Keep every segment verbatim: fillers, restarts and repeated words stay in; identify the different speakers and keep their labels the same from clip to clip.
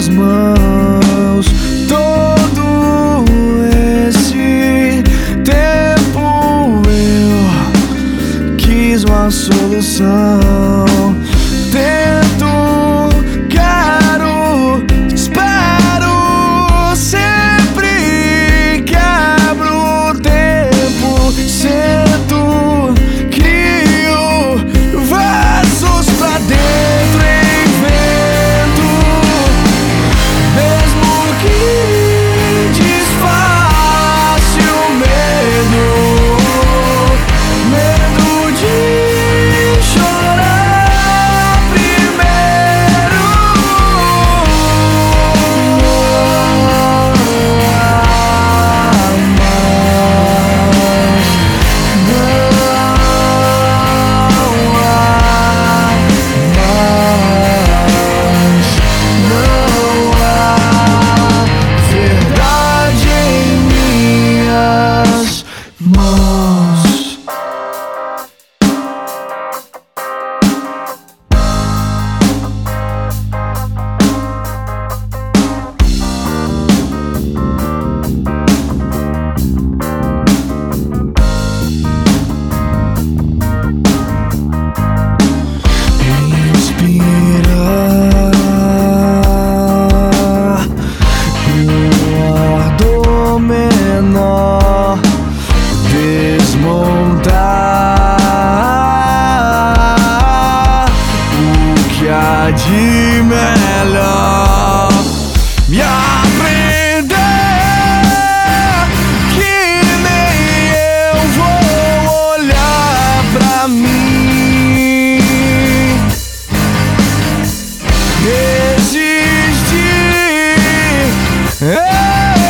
Speaker 1: tuas mãos. Todo esse tempo eu quis uma solução. Tento, quero, espero, sempre quebro o tempo. Sento, crio versos pra dentro, invento, mesmo que disfarce o medo, medo de chorar primeiro. De melhor me aprender que nem eu vou olhar pra mim, existir. É.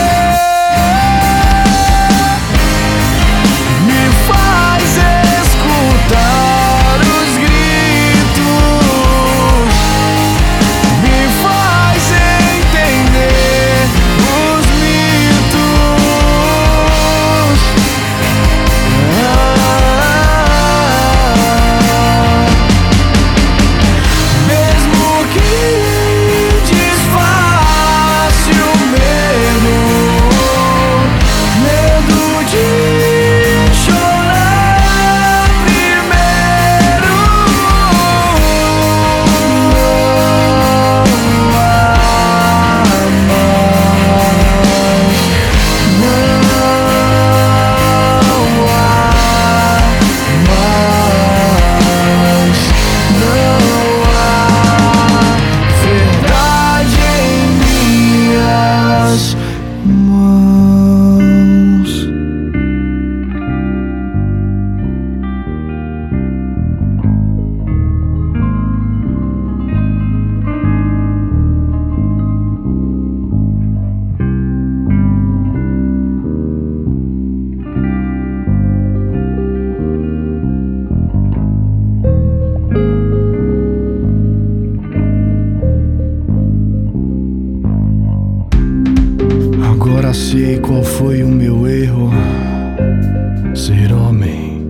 Speaker 1: Agora sei qual foi o meu erro: ser homem,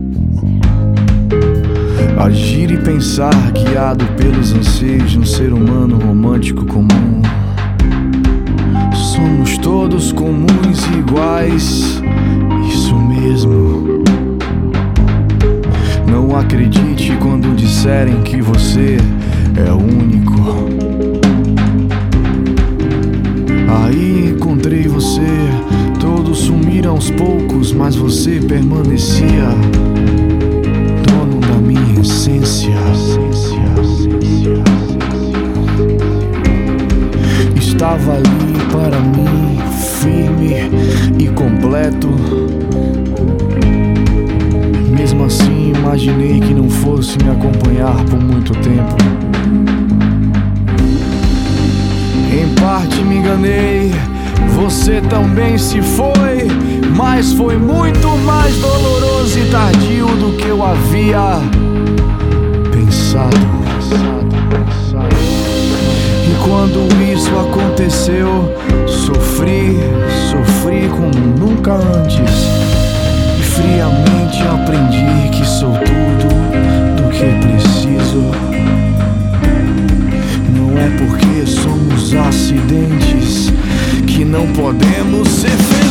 Speaker 1: agir e pensar guiado pelos anseios de um ser humano romântico comum. Somos todos comuns e iguais, isso mesmo. Não acredite quando disserem que você é único. Aí encontrei você, todos sumiram aos poucos, mas você permanecia, dono da minha essência. Estava ali para mim, firme e completo. Mesmo assim, imaginei que não fosse me acompanhar por muito tempo. Em parte me enganei, você também se foi, mas foi muito mais doloroso e tardio do que eu havia pensado. E quando isso aconteceu, sofri, sofri como nunca antes. E friamente aprendi que sou tudo do que preciso. Não é porque somos acidentes que não podemos ser felizes.